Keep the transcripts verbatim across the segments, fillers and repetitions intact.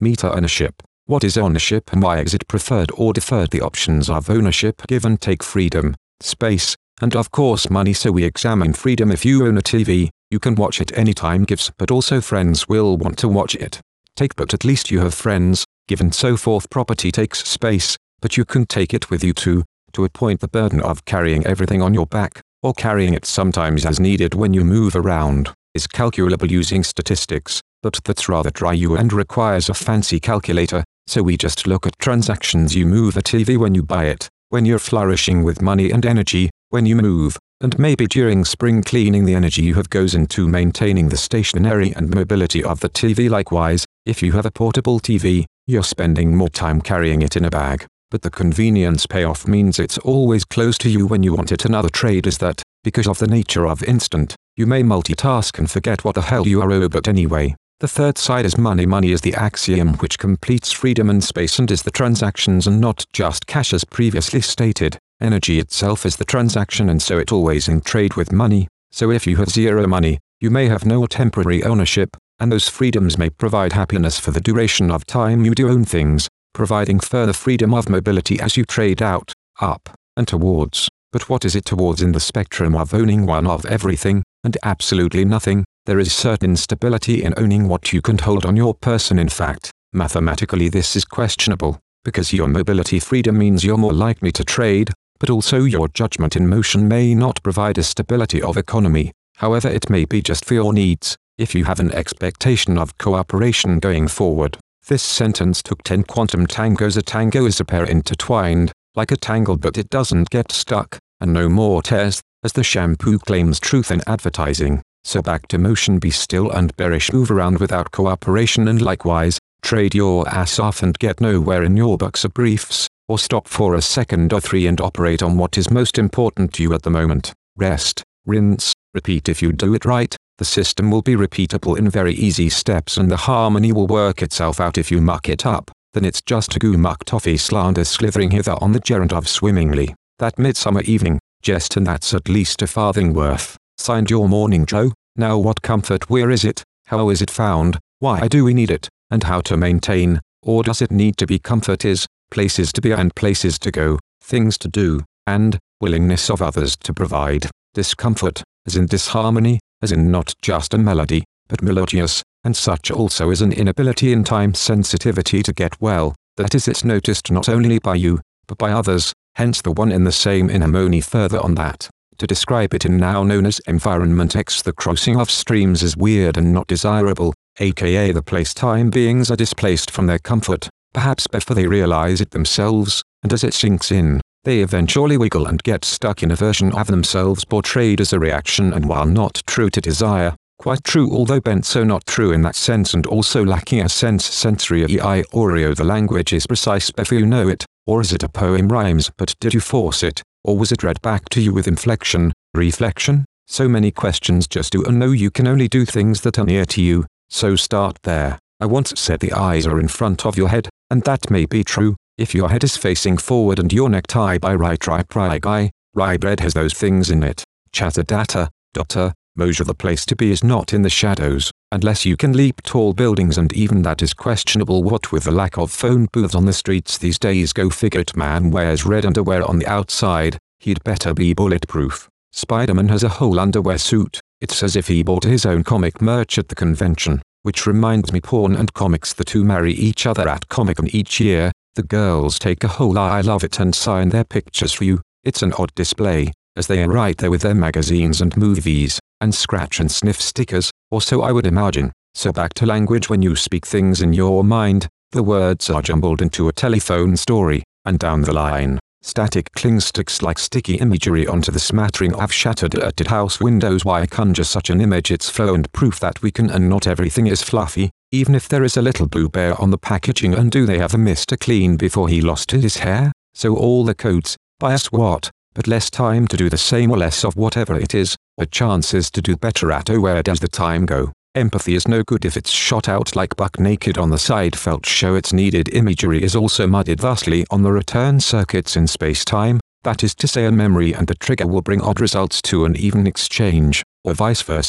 Meta ownership. What is ownership and why is it preferred or deferred? The options of ownership give and take: freedom, space, and of course money. So we examine freedom. If you own a T V, you can watch it anytime. Gives, but also friends will want to watch it. Take, but at least you have friends. Give and so forth. Property takes space, but you can take it with you too. To a point, the burden of carrying everything on your back, or carrying it sometimes as needed when you move around, is calculable using statistics, but that's rather dry you and requires a fancy calculator. So we just look at transactions. You move a T V when you buy it, when you're flourishing with money and energy, when you move, and maybe during spring cleaning. The energy you have goes into maintaining the stationary and mobility of the T V. Likewise, if you have a portable T V, you're spending more time carrying it in a bag, but the convenience payoff means it's always close to you when you want it. Another trade is that, because of the nature of instant, you may multitask and forget what the hell you are. Oh, but anyway. The third side is money. Money is the axiom which completes freedom and space and is the transactions and not just cash. As previously stated, energy itself is the transaction, and so it always in trade with money. So if you have zero money, you may have no temporary ownership, and those freedoms may provide happiness for the duration of time you do own things, providing further freedom of mobility as you trade out, up, and towards. But what is it towards in the spectrum of owning one of everything, and absolutely nothing? There is certain stability in owning what you can hold on your person. In fact, mathematically this is questionable, because your mobility freedom means you're more likely to trade, but also your judgment in motion may not provide a stability of economy. However, it may be just for your needs, if you have an expectation of cooperation going forward. This sentence took ten quantum tangos. A tango is a pair intertwined, like a tangle, but it doesn't get stuck, and no more tears, as the shampoo claims truth in advertising. So back to motion. Be still and bearish. Move around without cooperation, and likewise, trade your ass off and get nowhere in your boxer briefs, or stop for a second or three and operate on what is most important to you at the moment. Rest, rinse, repeat. If you do it right, the system will be repeatable in very easy steps and the harmony will work itself out. If you muck it up, then it's just a goo muck toffee slander slithering hither on the gerund of swimmingly. That midsummer evening, jest, and that's at least a farthing worth. Signed, your morning Joe. Now what comfort, where is it, how is it found, why do we need it, and how to maintain, or does it need to be? Comfort is, places to be and places to go, things to do, and willingness of others to provide. Discomfort, as in disharmony, as in not just a melody, but melodious, and such also is an inability in time sensitivity to get well, that is it's noticed not only by you, but by others, hence the one in the same inharmony. Further on that, to describe it in now known as environment X, the crossing of streams is weird and not desirable, aka the place-time beings are displaced from their comfort, perhaps before they realize it themselves, and as it sinks in, they eventually wiggle and get stuck in a version of themselves portrayed as a reaction. And while not true to desire, quite true although bent, so not true in that sense, and also lacking a sense sensory ei oreo. The language is precise before you know it, or is it a poem rhymes, but did you force it, or was it read back to you with inflection, reflection? So many questions. Just do and know you can only do things that are near to you, so start there. I once said the eyes are in front of your head, and that may be true, if your head is facing forward and your necktie by right right right guy, rye bread has those things in it. Chatter data, doctor, Mosher. The place to be is not in the shadows, unless you can leap tall buildings, and even that is questionable. What with the lack of phone booths on the streets these days, go figure. It man wears red underwear on the outside, he'd better be bulletproof. Spider-Man has a whole underwear suit. It's as if he bought his own comic merch at the convention, which reminds me, porn and comics, the two marry each other at Comic-Con each year. The girls take a whole I love it and sign their pictures for you. It's an odd display, as they are right there with their magazines and movies, and scratch and sniff stickers, or so I would imagine. So back to language. When you speak things in your mind, the words are jumbled into a telephone story, and down the line, static clings sticks like sticky imagery onto the smattering of shattered at house windows. Why conjure such an image? It's flow and proof that we can, and not everything is fluffy, even if there is a little blue bear on the packaging. And do they have a Mister Clean before he lost his hair? So all the codes, bias what, but less time to do the same or less of whatever it is, or chances to do better at. Oh, where does the time go? Empathy is no good if it's shot out like buck naked on the side. Felt show its needed imagery is also muddied thusly on the return circuits in space-time, that is to say a memory and the trigger will bring odd results to an even exchange, or vice versa.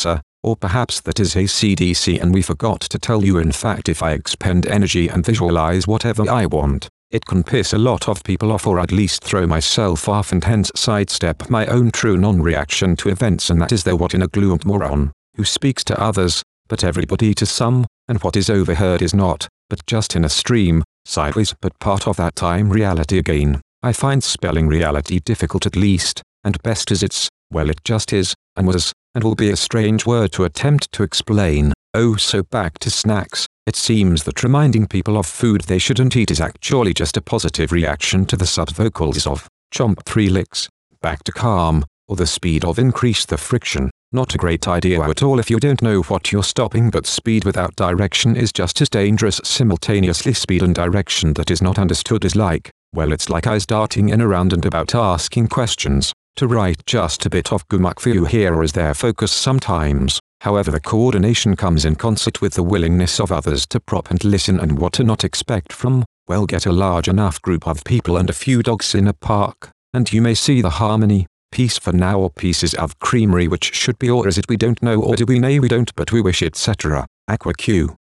Or perhaps that is A C D C and we forgot to tell you. In fact, if I expend energy and visualize whatever I want, it can piss a lot of people off, or at least throw myself off, and hence sidestep my own true non-reaction to events, and that is the what in a gloomed moron, who speaks to others, but everybody to some, and what is overheard is not, but just in a stream, sideways, but part of that time reality again. I find spelling reality difficult, at least, and best as it's, well, it just is, and was, and will be a strange word to attempt to explain. Oh, so back to snacks. It seems that reminding people of food they shouldn't eat is actually just a positive reaction to the subvocals of chomp three licks, back to calm, or the speed of increase the friction. Not a great idea at all if you don't know what you're stopping, but speed without direction is just as dangerous. Simultaneously, speed and direction that is not understood is like, well, it's like eyes darting in around and about asking questions. To write just a bit of gummuck for you here is their focus sometimes. However, the coordination comes in concert with the willingness of others to prop and listen, and what to not expect from, well, get a large enough group of people and a few dogs in a park, and you may see the harmony, peace for now, or pieces of creamery, which should be, or is it we don't know, or do we nay we don't but we wish, et cetera. Aqua Q.